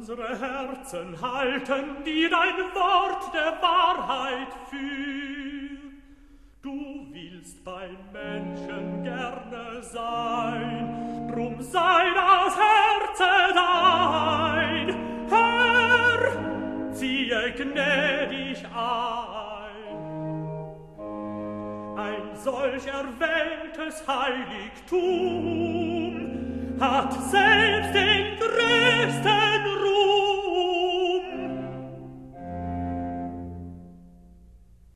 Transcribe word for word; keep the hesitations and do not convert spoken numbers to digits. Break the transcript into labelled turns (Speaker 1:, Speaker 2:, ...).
Speaker 1: unsere Herzen halten, die dein Wort der Wahrheit führt. Du willst bei Menschen gerne sein, drum sei das Herze dein. Herr, ziehe gnädig ein. Ein solch erwähltes Heiligtum hat selbst den größten Ruhm.